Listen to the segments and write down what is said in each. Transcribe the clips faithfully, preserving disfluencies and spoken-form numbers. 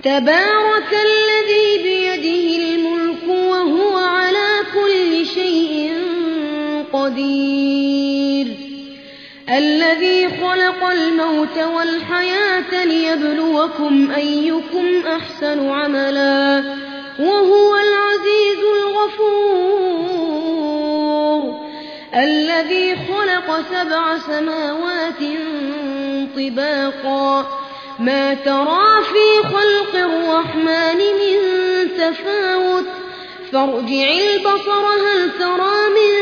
تبارك الذي بيده الملك وهو على كل شيء قدير الذي خلق الموت والحياة ليبلوكم أيكم أحسن عملا وهو العزيز الغفور الذي خلق سبع سماوات طباقا ما ترى في خلق الرحمن من تفاوت فارجع البصر هل ترى من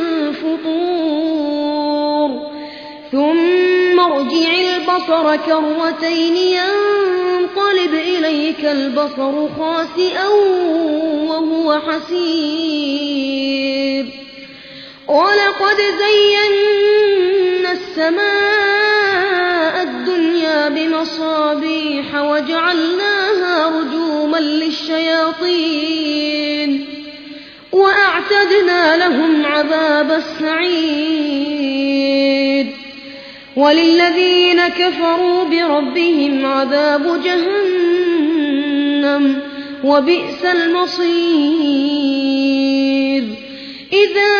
فطور ثم ارجع البصر كرتين ينقلب إليك البصر خاسئا وهو حسير ولقد زينا السماء الدنيا بمصابيح وجعلناها رجوما للشياطين وأعتدنا لهم عذاب السعير وللذين كفروا بربهم عذاب جهنم وبئس المصير إذا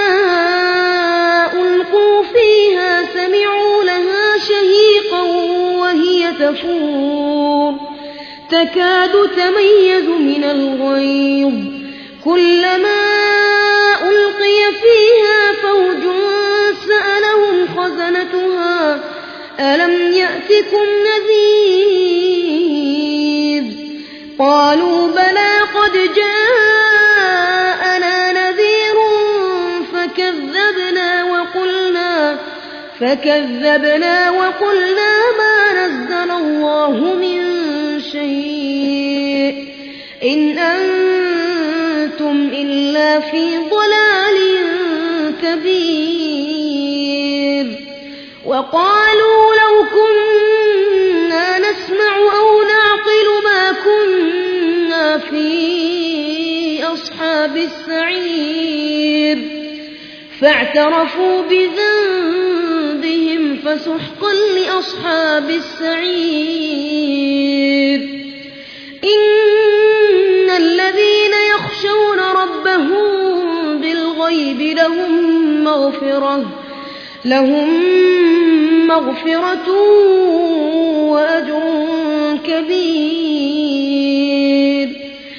ألقوا فيها سمعوا لها شهيقا وهي تفور تكاد تميز من الغيظ كلما ألقي فيها فوج سألهم خزنتها ألم يأتكم نذير قالوا بلى قد جاءنا نذير فكذبنا وقلنا فكذبنا وقلنا ما نزل الله من شيء إن أنتم إلا في ضلال كبير وقالوا لو كنا نسمع أو نعقل ما كنا في أصحاب السعير فاعترفوا بذنبهم فسحقا لأصحاب السعير إن الذين يخشون ربهم بالغيب لهم مغفرة لهم مغفرة وأجر كبير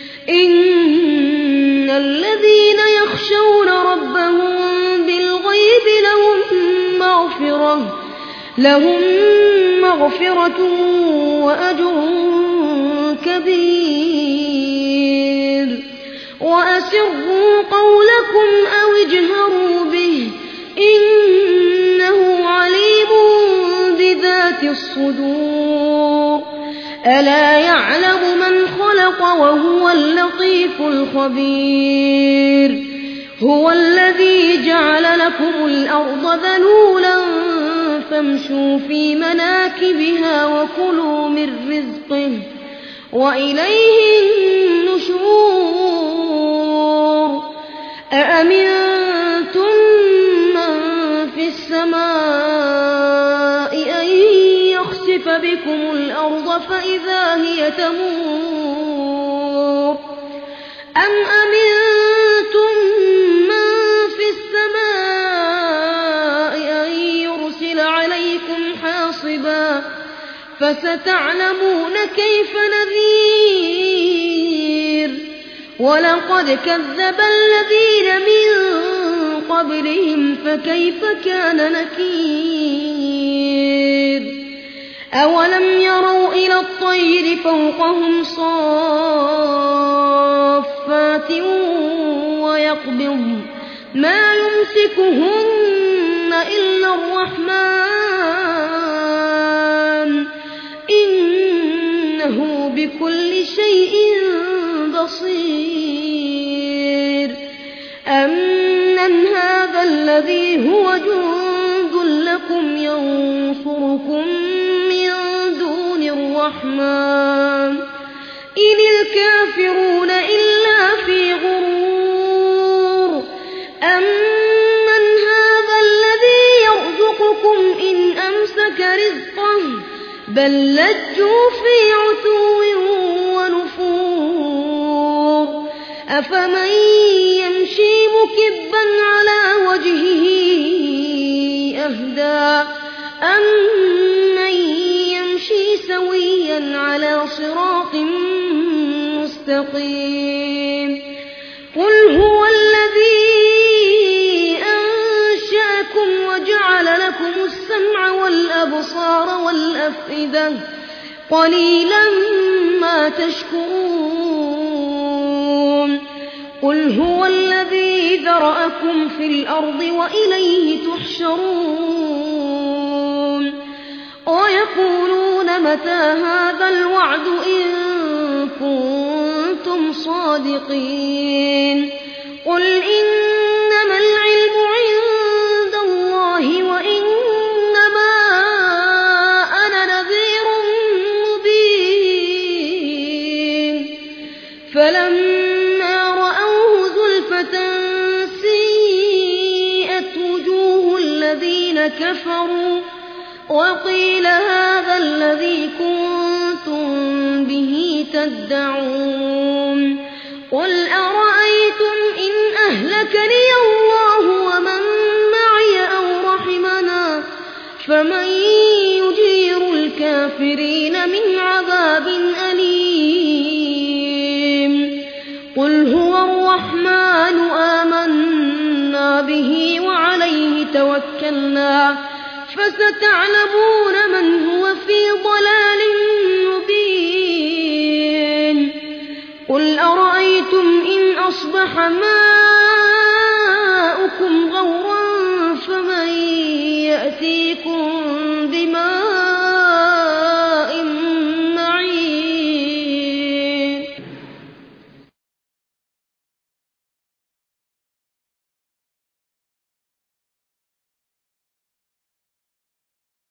إن الذين يخشون ربهم بالغيب لهم مغفرة لهم مغفرة وأجر كبير وأسروا قولكم أو اجهروا به إنه عليم بذات الصدور ألا يعلم من خلق وهو اللطيف الخبير هو الذي جعل لكم الأرض ذلولا فامشوا في مناكبها وكلوا من رزقه وإليه النشور أأمنتم من في السماء أن يخسف بكم الأرض فإذا هي تمور أم أمنتم من في السماء أن يرسل عليكم حاصبا فستعلمون كيف نذير ولقد كذب الذين من قبلهم فكيف كان نكير أولم يروا إلى الطير فوقهم صافات ويقبضن ما يمسكهن إلا الرحمن إنه بكل شيء بصير أمن هذا الذي هو جند لكم ينصركم من دون الرحمن إن الكافرون إلا في غرور أمن هذا الذي يرزقكم إن أمسك رزقه بل لجوا في عتو أفمن يمشي مكبا على وجهه أهدى أمن يمشي سويا على صراط مستقيم قل هو الذي أنشأكم وجعل لكم السمع والأبصار والأفئدة قليلا ما تشكرون قل هو الذي ذرأكم في الأرض وإليه تحشرون ويقولون متى هذا الوعد إن كنتم صادقين قل إنما العلم عند الله وإنما أنا نذير مبين فلما رأوه زلفة سيئت وجوه الذين كفروا وقيل هذا الذي كنتم به تدعون قل أرأيتم إن أهلكني الله ومن معي أو رحمنا فمن يجير الكافرين من عذاب أليم قل هو الرحمن آمنا به وعليه توكلنا فستعلمون من هو في ضلال مبين قل أرأيتم إن أصبح ماؤكم غورا فمن يأتيكم بماء